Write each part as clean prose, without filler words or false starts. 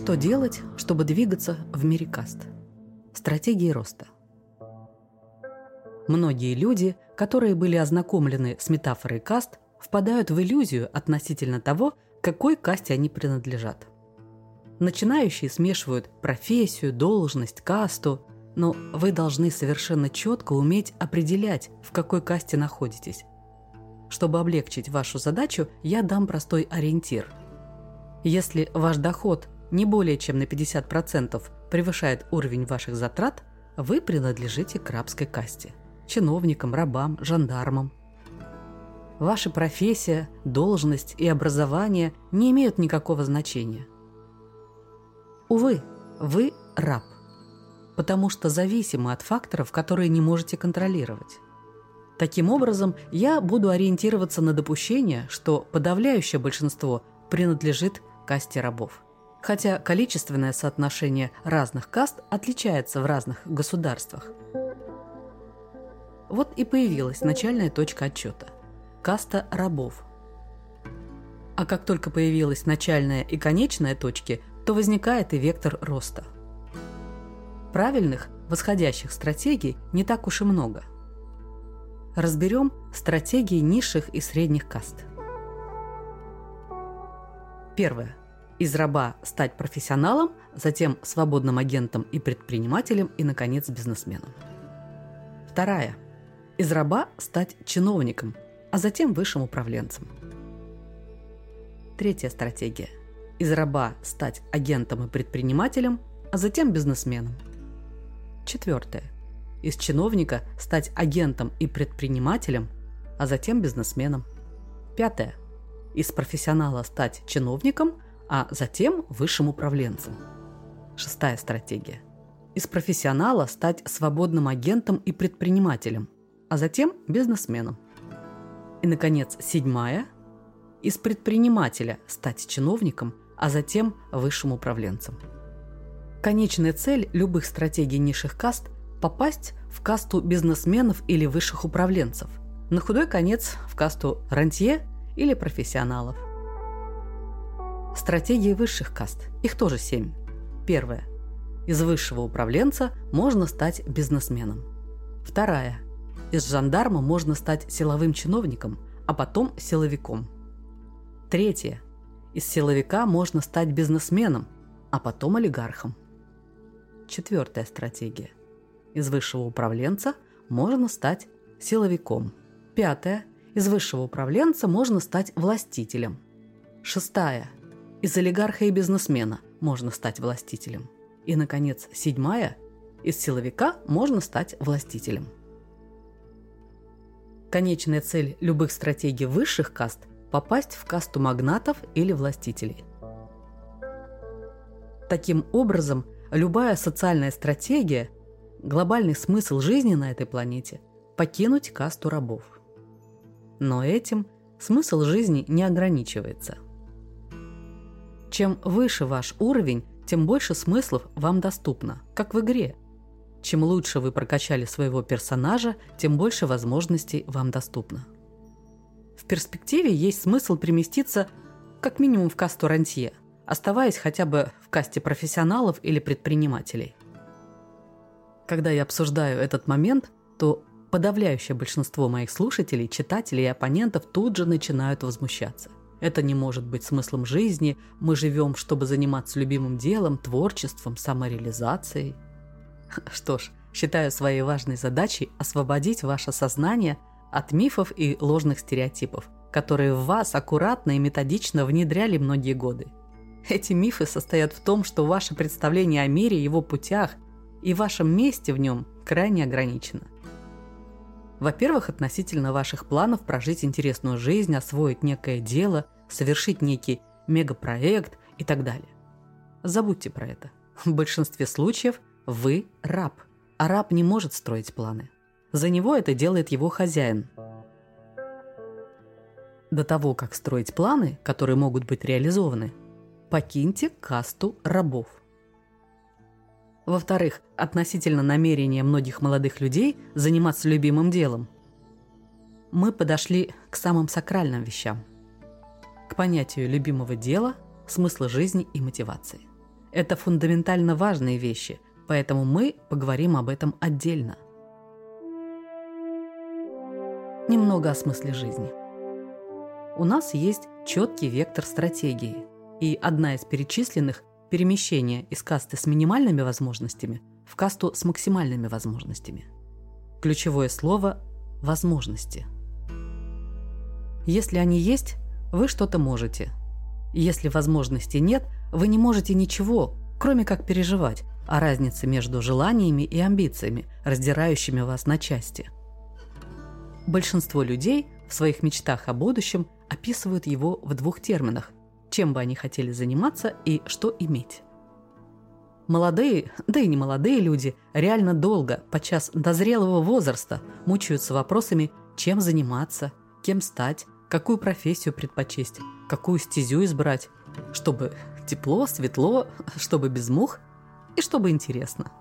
Что делать, чтобы двигаться в мире каст? Стратегии роста. Многие люди, которые были ознакомлены с метафорой каст, впадают в иллюзию относительно того, к какой касте они принадлежат. Начинающие смешивают профессию, должность, касту, но вы должны совершенно четко уметь определять, в какой касте находитесь. Чтобы облегчить вашу задачу, я дам простой ориентир. Если ваш доход не более чем на 50% превышает уровень ваших затрат, вы принадлежите к рабской касте – чиновникам, рабам, жандармам. Ваша профессия, должность и образование не имеют никакого значения. Увы, вы раб, потому что зависимы от факторов, которые не можете контролировать. Таким образом, я буду ориентироваться на допущение, что подавляющее большинство принадлежит касте рабов. Хотя количественное соотношение разных каст отличается в разных государствах. Вот и появилась начальная точка отчета – каста рабов. А как только появилась начальная и конечная точки, то возникает и вектор роста. Правильных, восходящих стратегий не так уж и много. Разберем стратегии низших и средних каст. Первое. Из раба стать профессионалом, затем свободным агентом и предпринимателем и, наконец, бизнесменом. Вторая. Из раба стать чиновником, а затем высшим управленцем. Третья стратегия. Из раба стать агентом и предпринимателем, а затем бизнесменом. Четвертое. Из чиновника стать агентом и предпринимателем, а затем бизнесменом. Пятое. Из профессионала стать чиновником, а затем высшим управленцем. Шестая стратегия. Из профессионала стать свободным агентом и предпринимателем, а затем бизнесменом. И, наконец, седьмая. Из предпринимателя стать чиновником, а затем высшим управленцем. Конечная цель любых стратегий низших каст – попасть в касту бизнесменов или высших управленцев, на худой конец в касту рантье или профессионалов. Стратегии высших каст. Их тоже 7. Первая. Из высшего управленца можно стать бизнесменом. Вторая. Из жандарма можно стать силовым чиновником, а потом силовиком. Третья. Из силовика можно стать бизнесменом, а потом олигархом. Четвертая стратегия. Из высшего управленца можно стать силовиком. Пятая. Из высшего управленца можно стать властителем. Шестая. Из олигарха и бизнесмена можно стать властителем. И, наконец, седьмая. Из силовика можно стать властителем. Конечная цель любых стратегий высших каст – попасть в касту магнатов или властителей. Таким образом, любая социальная стратегия, глобальный смысл жизни на этой планете – покинуть касту рабов. Но этим смысл жизни не ограничивается. Чем выше ваш уровень, тем больше смыслов вам доступно, как в игре. Чем лучше вы прокачали своего персонажа, тем больше возможностей вам доступно. В перспективе есть смысл переместиться как минимум в касту рантье, оставаясь хотя бы в касте профессионалов или предпринимателей. Когда я обсуждаю этот момент, то подавляющее большинство моих слушателей, читателей и оппонентов тут же начинают возмущаться. Это не может быть смыслом жизни, мы живем, чтобы заниматься любимым делом, творчеством, самореализацией. Что ж, считаю своей важной задачей освободить ваше сознание от мифов и ложных стереотипов, которые в вас аккуратно и методично внедряли многие годы. Эти мифы состоят в том, что ваше представление о мире, его путях и вашем месте в нем крайне ограничено. Во-первых, относительно ваших планов прожить интересную жизнь, освоить некое дело, совершить некий мегапроект и так далее. Забудьте про это. В большинстве случаев вы раб, а раб не может строить планы. За него это делает его хозяин. До того, как строить планы, которые могут быть реализованы, покиньте касту рабов. Во-вторых, относительно намерения многих молодых людей заниматься любимым делом, мы подошли к самым сакральным вещам, к понятию любимого дела, смысла жизни и мотивации. Это фундаментально важные вещи, поэтому мы поговорим об этом отдельно. Немного о смысле жизни. У нас есть четкий вектор стратегии, и одна из перечисленных – перемещение из касты с минимальными возможностями в касту с максимальными возможностями. Ключевое слово – возможности. Если они есть, вы что-то можете. Если возможностей нет, вы не можете ничего, кроме как переживать о разнице между желаниями и амбициями, раздирающими вас на части. Большинство людей в своих мечтах о будущем описывают его в двух терминах – чем бы они хотели заниматься и что иметь. Молодые, да и не молодые люди реально долго, подчас до зрелого возраста, мучаются вопросами, чем заниматься, кем стать, какую профессию предпочесть, какую стезю избрать, чтобы тепло, светло, чтобы без мух и чтобы интересно.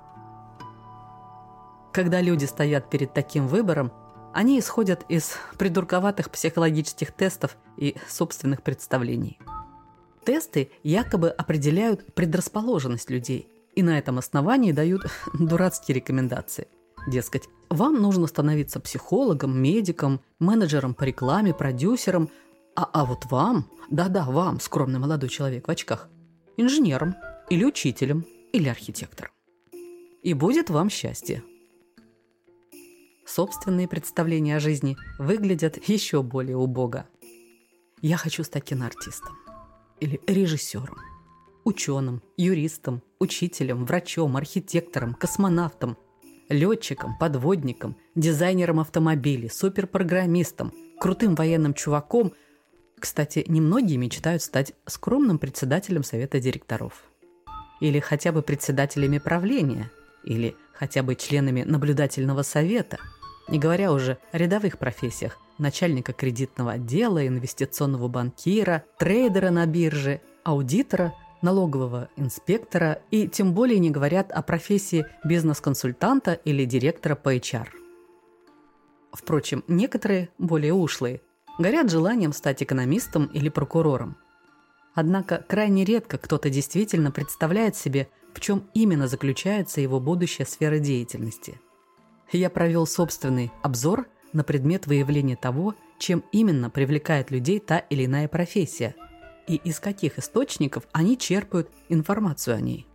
Когда люди стоят перед таким выбором, они исходят из придурковатых психологических тестов и собственных представлений. Тесты якобы определяют предрасположенность людей и на этом основании дают дурацкие рекомендации. Дескать, вам нужно становиться психологом, медиком, менеджером по рекламе, продюсером, а вот вам, да-да, вам, скромный молодой человек в очках, инженером или учителем или архитектором. И будет вам счастье. Собственные представления о жизни выглядят еще более убого. Я хочу стать киноартистом или режиссером, ученым, юристом, учителем, врачом, архитектором, космонавтом, летчиком, подводником, дизайнером автомобилей, суперпрограммистом, крутым военным чуваком. Кстати, немногие мечтают стать скромным председателем совета директоров. Или хотя бы председателями правления, или хотя бы членами наблюдательного совета, не говоря уже о рядовых профессиях начальника кредитного отдела, инвестиционного банкира, трейдера на бирже, аудитора, налогового инспектора и тем более не говорят о профессии бизнес-консультанта или директора по HR. Впрочем, некоторые, более ушлые, горят желанием стать экономистом или прокурором. Однако крайне редко кто-то действительно представляет себе, в чем именно заключается его будущая сфера деятельности. Я провел собственный обзор на предмет выявления того, чем именно привлекает людей та или иная профессия, и из каких источников они черпают информацию о ней.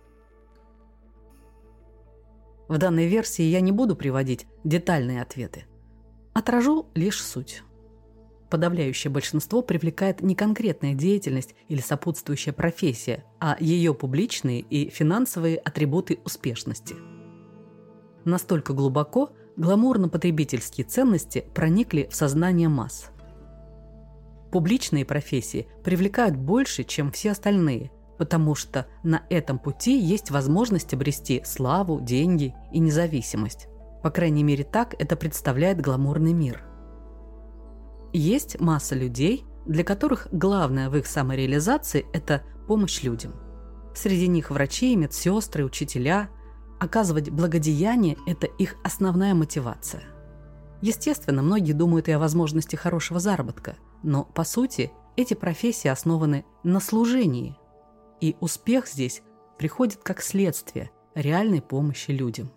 В данной версии я не буду приводить детальные ответы. Отражу лишь суть. Подавляющее большинство привлекает не конкретная деятельность или сопутствующая профессия, а ее публичные и финансовые атрибуты успешности. Настолько глубоко гламурно-потребительские ценности проникли в сознание масс. Публичные профессии привлекают больше, чем все остальные, потому что на этом пути есть возможность обрести славу, деньги и независимость. По крайней мере, так это представляет гламурный мир. Есть масса людей, для которых главное в их самореализации – это помощь людям. Среди них врачи, медсестры, учителя. Оказывать благодеяние – это их основная мотивация. Естественно, многие думают и о возможности хорошего заработка, но, по сути, эти профессии основаны на служении, и успех здесь приходит как следствие реальной помощи людям.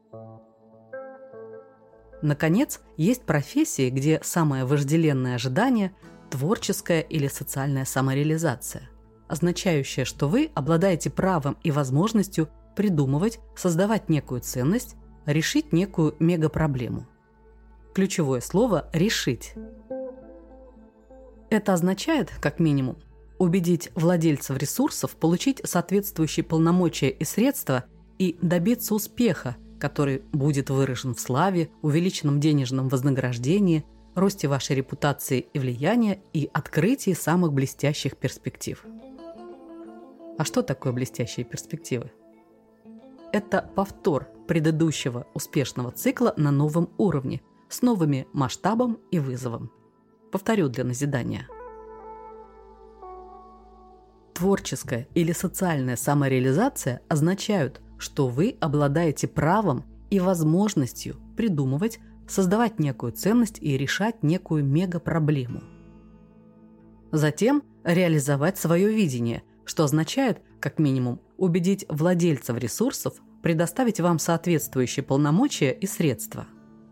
Наконец, есть профессии, где самое вожделенное ожидание – творческая или социальная самореализация, означающая, что вы обладаете правом и возможностью придумывать, создавать некую ценность, решить некую мегапроблему. Ключевое слово «решить». Это означает, как минимум, убедить владельцев ресурсов получить соответствующие полномочия и средства и добиться успеха, который будет выражен в славе, увеличенном денежном вознаграждении, росте вашей репутации и влияния и открытии самых блестящих перспектив. А что такое блестящие перспективы? Это повтор предыдущего успешного цикла на новом уровне, с новыми масштабом и вызовом. Повторю для назидания. Творческая или социальная самореализация означают, что вы обладаете правом и возможностью придумывать, создавать некую ценность и решать некую мегапроблему. Затем реализовать свое видение, что означает как минимум, убедить владельцев ресурсов предоставить вам соответствующие полномочия и средства.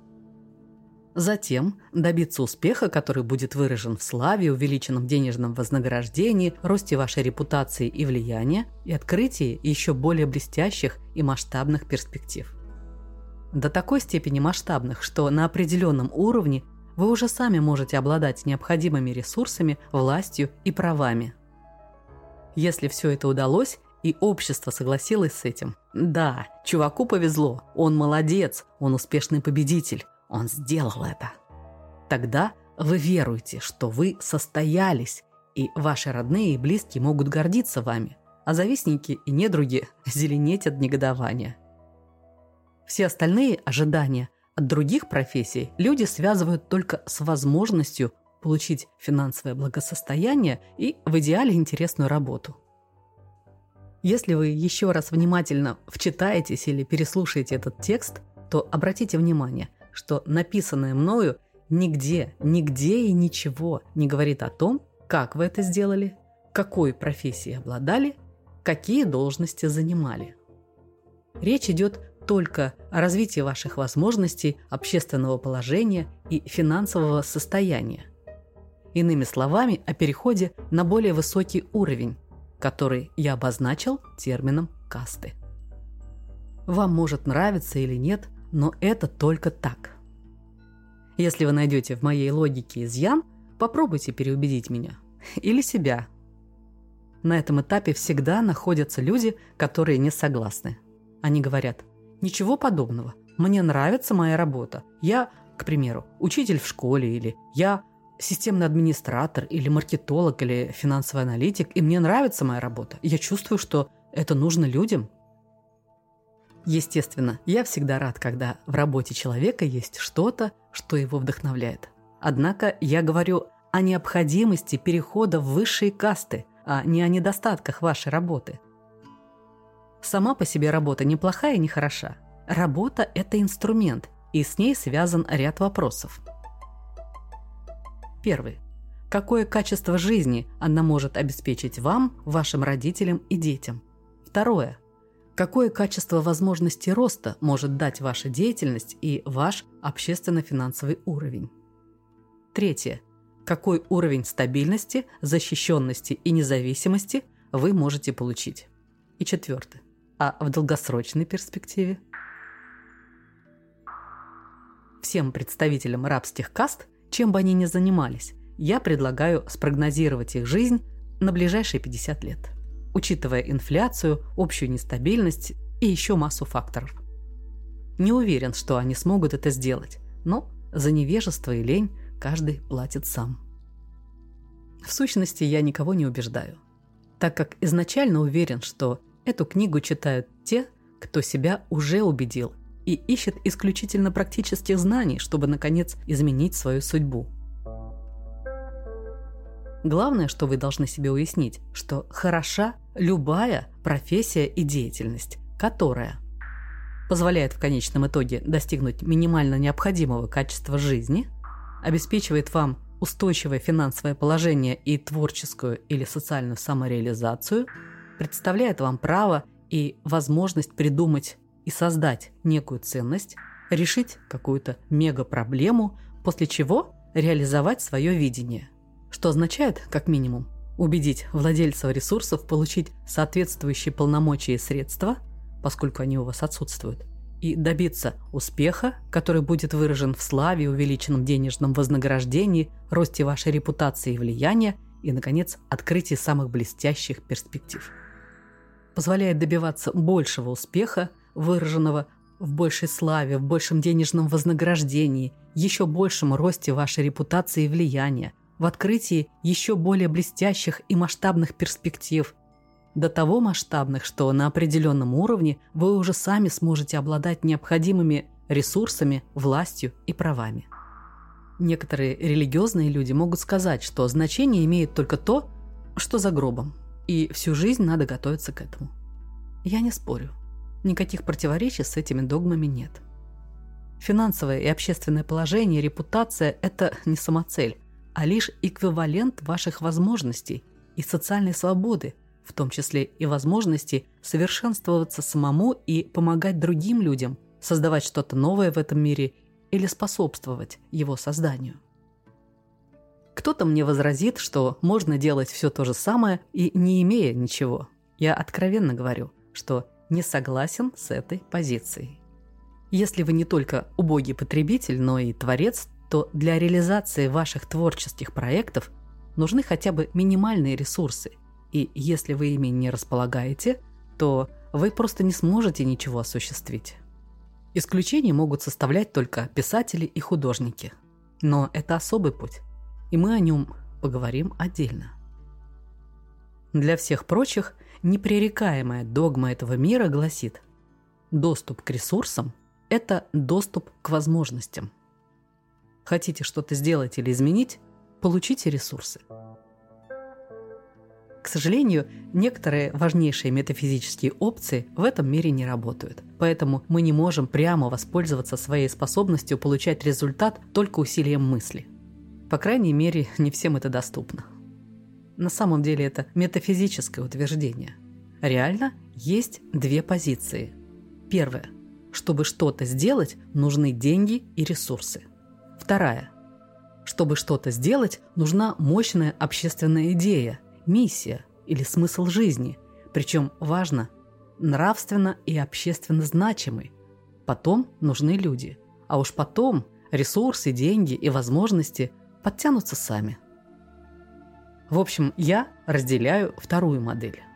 Затем добиться успеха, который будет выражен в славе, увеличенном денежном вознаграждении, росте вашей репутации и влияния и открытии еще более блестящих и масштабных перспектив. До такой степени масштабных, что на определенном уровне вы уже сами можете обладать необходимыми ресурсами, властью и правами. Если все это удалось, и общество согласилось с этим, да, чуваку повезло, он молодец, он успешный победитель, он сделал это. Тогда вы веруете, что вы состоялись, и ваши родные и близкие могут гордиться вами, а завистники и недруги зеленеть от негодования. Все остальные ожидания от других профессий люди связывают только с возможностью получить финансовое благосостояние и в идеале интересную работу. Если вы еще раз внимательно вчитаетесь или переслушаете этот текст, то обратите внимание, что написанное мною нигде и ничего не говорит о том, как вы это сделали, какой профессией обладали, какие должности занимали. Речь идет только о развитии ваших возможностей, общественного положения и финансового состояния. Иными словами, о переходе на более высокий уровень, который я обозначил термином касты. Вам может нравиться или нет, но это только так. Если вы найдете в моей логике изъян, попробуйте переубедить меня или себя. На этом этапе всегда находятся люди, которые не согласны. Они говорят: ничего подобного, мне нравится моя работа. Я, к примеру, учитель в школе, или я системный администратор, или маркетолог, или финансовый аналитик, и мне нравится моя работа. Я чувствую, что это нужно людям. Естественно, я всегда рад, когда в работе человека есть что-то, что его вдохновляет. Однако я говорю о необходимости перехода в высшие касты, а не о недостатках вашей работы. Сама по себе работа не плохая и не хороша. Работа – это инструмент, и с ней связан ряд вопросов. Первый. Какое качество жизни она может обеспечить вам, вашим родителям и детям? Второе. Какое качество возможностей роста может дать ваша деятельность и ваш общественно-финансовый уровень? Третье. Какой уровень стабильности, защищенности и независимости вы можете получить? И четвертое. А в долгосрочной перспективе? Всем представителям рабских каст, чем бы они ни занимались, я предлагаю спрогнозировать их жизнь на ближайшие 50 лет, учитывая инфляцию, общую нестабильность и еще массу факторов. Не уверен, что они смогут это сделать, но за невежество и лень каждый платит сам. В сущности, я никого не убеждаю, так как изначально уверен, что эту книгу читают те, кто себя уже убедил и ищет исключительно практических знаний, чтобы, наконец, изменить свою судьбу. Главное, что вы должны себе уяснить, что хороша любая профессия и деятельность, которая позволяет в конечном итоге достигнуть минимально необходимого качества жизни, обеспечивает вам устойчивое финансовое положение и творческую или социальную самореализацию, представляет вам право и возможность придумать и создать некую ценность, решить какую-то мега-проблему, после чего реализовать свое видение. Что означает, как минимум, убедить владельцев ресурсов получить соответствующие полномочия и средства, поскольку они у вас отсутствуют, и добиться успеха, который будет выражен в славе, увеличенном денежном вознаграждении, росте вашей репутации и влияния и, наконец, открытии самых блестящих перспектив. Позволяет добиваться большего успеха, выраженного в большей славе, в большем денежном вознаграждении, еще большем росте вашей репутации и влияния, в открытии еще более блестящих и масштабных перспектив, до того масштабных, что на определенном уровне вы уже сами сможете обладать необходимыми ресурсами, властью и правами. Некоторые религиозные люди могут сказать, что значение имеет только то, что за гробом, и всю жизнь надо готовиться к этому. Я не спорю. Никаких противоречий с этими догмами нет. Финансовое и общественное положение, репутация – это не самоцель, а лишь эквивалент ваших возможностей и социальной свободы, в том числе и возможности совершенствоваться самому и помогать другим людям, создавать что-то новое в этом мире или способствовать его созданию. Кто-то мне возразит, что можно делать все то же самое и не имея ничего. Я откровенно говорю, что не согласен с этой позицией. Если вы не только убогий потребитель, но и творец, то для реализации ваших творческих проектов нужны хотя бы минимальные ресурсы. И если вы ими не располагаете, то вы просто не сможете ничего осуществить. Исключения могут составлять только писатели и художники. Но это особый путь, и мы о нем поговорим отдельно. Для всех прочих непререкаемая догма этого мира гласит: доступ к ресурсам – это доступ к возможностям. Хотите что-то сделать или изменить – получите ресурсы. К сожалению, некоторые важнейшие метафизические опции в этом мире не работают, поэтому мы не можем прямо воспользоваться своей способностью получать результат только усилием мысли. По крайней мере, не всем это доступно. На самом деле это метафизическое утверждение. Реально есть две позиции. Первая. Чтобы что-то сделать, нужны деньги и ресурсы. Вторая. Чтобы что-то сделать, нужна мощная общественная идея, миссия или смысл жизни, причем важно, нравственно и общественно значимый. Потом нужны люди, а уж потом ресурсы, деньги и возможности подтянутся сами. В общем, я разделяю вторую модель.